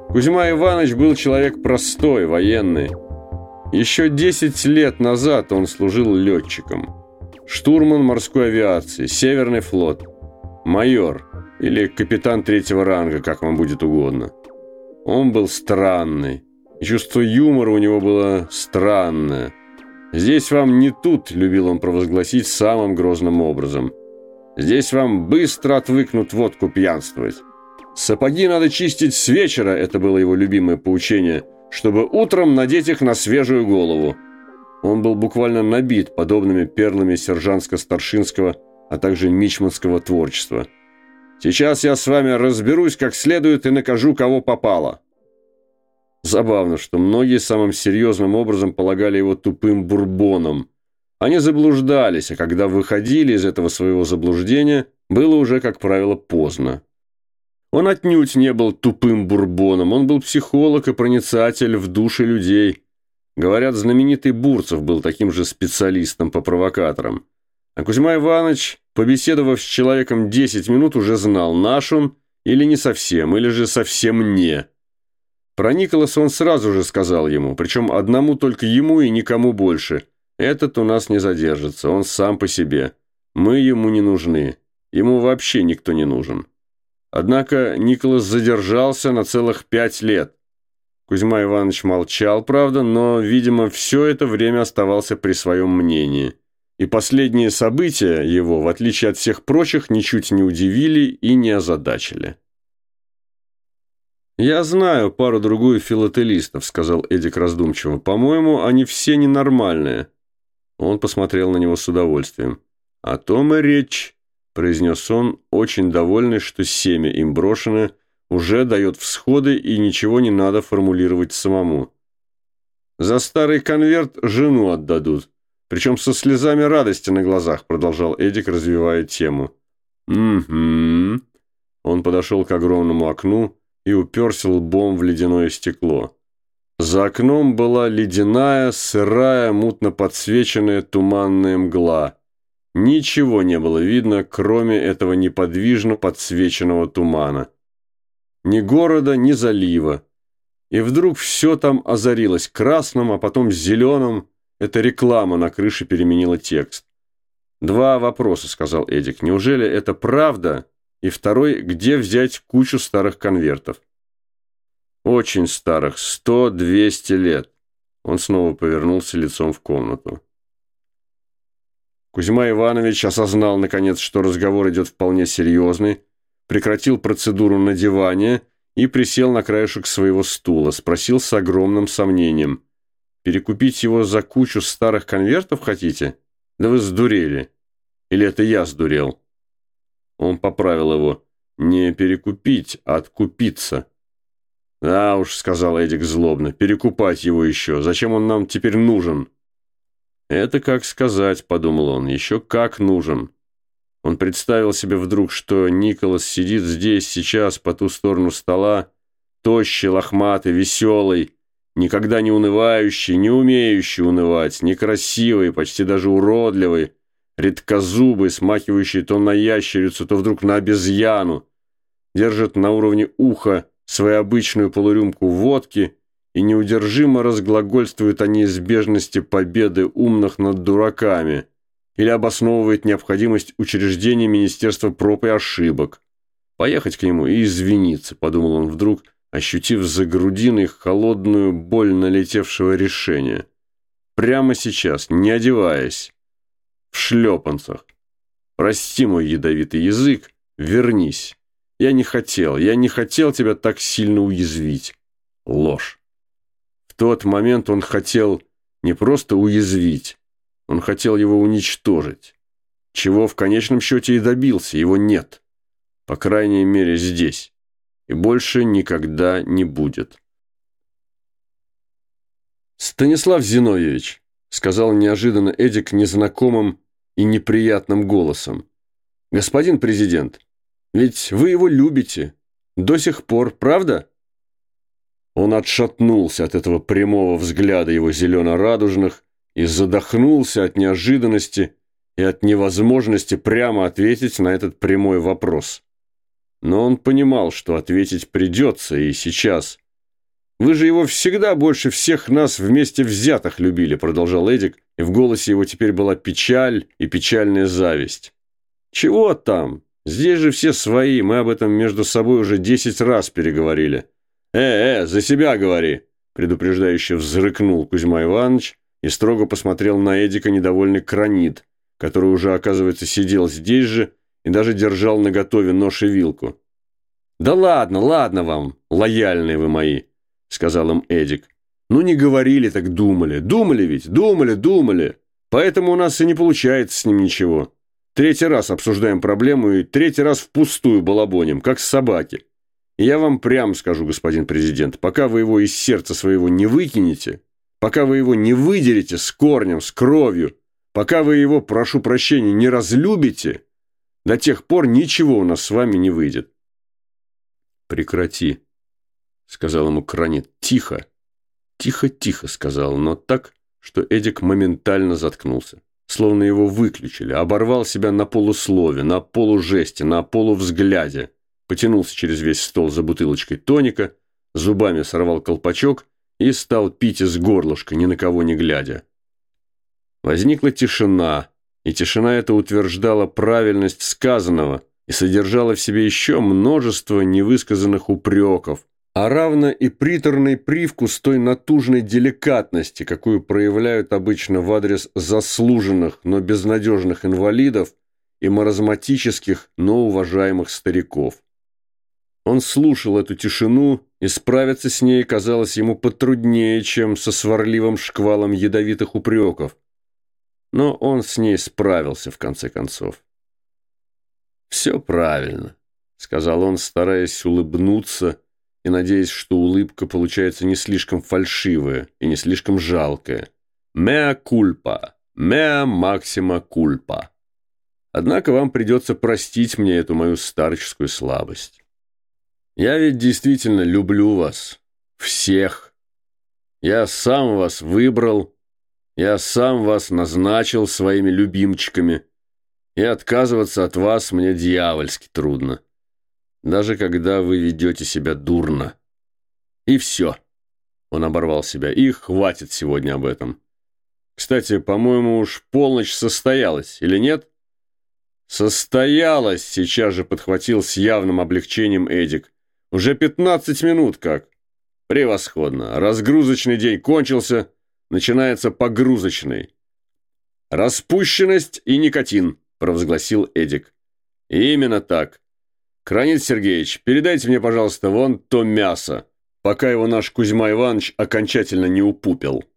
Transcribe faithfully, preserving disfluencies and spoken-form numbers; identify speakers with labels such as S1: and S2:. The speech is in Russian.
S1: Кузьма Иванович был человек простой, военный. Еще десять лет назад он служил летчиком. Штурман морской авиации, Северный флот. Майор или капитан третьего ранга, как вам будет угодно. Он был странный. Чувство юмора у него было странное. «Здесь вам не тут», — любил он провозгласить самым грозным образом. «Здесь вам быстро отвыкнут водку пьянствовать. Сапоги надо чистить с вечера», — это было его любимое поучение, «чтобы утром надеть их на свежую голову». Он был буквально набит подобными перлами сержантско-старшинского, а также мичманского творчества. «Сейчас я с вами разберусь как следует и накажу, кого попало». Забавно, что многие самым серьезным образом полагали его тупым бурбоном. Они заблуждались, а когда выходили из этого своего заблуждения, было уже, как правило, поздно. Он отнюдь не был тупым бурбоном, он был психолог и проницатель в души людей. Говорят, знаменитый Бурцев был таким же специалистом по провокаторам. А Кузьма Иванович, побеседовав с человеком десять минут, уже знал, наш он или не совсем, или же совсем не. Про Николаса он сразу же сказал ему, причем одному только ему и никому больше. Этот у нас не задержится, он сам по себе. Мы ему не нужны, ему вообще никто не нужен. Однако Николас задержался на целых пять лет. Кузьма Иванович молчал, правда, но, видимо, все это время оставался при своем мнении. И последние события его, в отличие от всех прочих, ничуть не удивили и не озадачили. «Я знаю пару-другую филателистов», — сказал Эдик раздумчиво. «По-моему, они все ненормальные». Он посмотрел на него с удовольствием. «О том и речь», — произнес он, очень довольный, что семя им брошенное уже дает всходы и ничего не надо формулировать самому. «За старый конверт жену отдадут, причем со слезами радости на глазах», — продолжал Эдик, развивая тему. «Угу». Он подошел к огромному окну и уперся лбом в ледяное стекло. За окном была ледяная, сырая, мутно подсвеченная туманная мгла. Ничего не было видно, кроме этого неподвижно подсвеченного тумана. Ни города, ни залива. И вдруг все там озарилось красным, а потом зеленым. Эта реклама на крыше переменила текст. «Два вопроса», — сказал Эдик. «Неужели это правда?» И второй, где взять кучу старых конвертов? Очень старых, сто-двести лет. Он снова повернулся лицом в комнату. Кузьма Иванович осознал, наконец, что разговор идет вполне серьезный, прекратил процедуру надевания и присел на краешек своего стула, спросил с огромным сомнением. «Перекупить его за кучу старых конвертов хотите? Да вы сдурели. Или это я сдурел?» Он поправил его. «Не перекупить, а откупиться». «Да уж», — сказал Эдик злобно, — «перекупать его еще. Зачем он нам теперь нужен?» «Это как сказать», — подумал он, — «еще как нужен». Он представил себе вдруг, что Николас сидит здесь сейчас, по ту сторону стола, тощий, лохматый, веселый, никогда не унывающий, не умеющий унывать, некрасивый, почти даже уродливый, редкозубый, смахивающий то на ящерицу, то вдруг на обезьяну, держит на уровне уха свою обычную полурюмку водки и неудержимо разглагольствует о неизбежности победы умных над дураками или обосновывает необходимость учреждения Министерства проб и ошибок. Поехать к нему и извиниться, подумал он вдруг, ощутив за грудиной холодную боль налетевшего решения. Прямо сейчас, не одеваясь, в шлепанцах. «Прости, мой ядовитый язык, вернись. Я не хотел, я не хотел тебя так сильно уязвить». Ложь. В тот момент он хотел не просто уязвить, он хотел его уничтожить. Чего в конечном счете и добился, его нет. По крайней мере, здесь. И больше никогда не будет. «Станислав Зиновьевич», — сказал неожиданно Эдик незнакомым и неприятным голосом. «Господин президент, ведь вы его любите. До сих пор, правда?» Он отшатнулся от этого прямого взгляда его зелено-радужных и задохнулся от неожиданности и от невозможности прямо ответить на этот прямой вопрос. Но он понимал, что ответить придется, и сейчас, Вы же его всегда больше всех нас вместе взятых любили», продолжал Эдик, и в голосе его теперь была печаль и печальная зависть. «Чего там? Здесь же все свои, мы об этом между собой уже десять раз переговорили». «Э, э, за себя говори», предупреждающе взрыкнул Кузьма Иванович и строго посмотрел на Эдика недовольный Кранит, который уже, оказывается, сидел здесь же и даже держал наготове нож и вилку. «Да ладно, ладно вам, лояльные вы мои», — сказал им Эдик. «Ну не говорили, так думали. Думали ведь, думали, думали. Поэтому у нас и не получается с ним ничего. Третий раз обсуждаем проблему и третий раз впустую балабоним, как собаки. И я вам прямо скажу, господин президент, пока вы его из сердца своего не выкинете, пока вы его не выдерете с корнем, с кровью, пока вы его, прошу прощения, не разлюбите, до тех пор ничего у нас с вами не выйдет». «Прекрати», — сказал ему Кранит. «Тихо». «Тихо-тихо», — сказал, но так, что Эдик моментально заткнулся. Словно его выключили, оборвал себя на полуслове, на полужесте, на полувзгляде. Потянулся через весь стол за бутылочкой тоника, зубами сорвал колпачок и стал пить из горлышка, ни на кого не глядя. Возникла тишина, и тишина эта утверждала правильность сказанного и содержала в себе еще множество невысказанных упреков, а равно и приторный привкус той натужной деликатности, какую проявляют обычно в адрес заслуженных, но безнадежных инвалидов и маразматических, но уважаемых стариков. Он слушал эту тишину, и справиться с ней казалось ему потруднее, чем со сварливым шквалом ядовитых упреков. Но он с ней справился, в конце концов. «Все правильно», — сказал он, стараясь улыбнуться и надеясь, что улыбка получается не слишком фальшивая и не слишком жалкая. «Mea culpa, mea maxima culpa. Однако вам придется простить мне эту мою старческую слабость. Я ведь действительно люблю вас. Всех. Я сам вас выбрал. Я сам вас назначил своими любимчиками. И отказываться от вас мне дьявольски трудно. Даже когда вы ведете себя дурно. И все». Он оборвал себя. «И хватит сегодня об этом. Кстати, по-моему, уж полночь состоялась, или нет?» «Состоялась», — сейчас же подхватил с явным облегчением Эдик. «Уже пятнадцать минут как. Превосходно. Разгрузочный день кончился, начинается погрузочный. Распущенность и никотин», — провозгласил Эдик. «Именно так. Кранит Сергеевич, передайте мне, пожалуйста, вон то мясо, пока его наш Кузьма Иванович окончательно не упупил».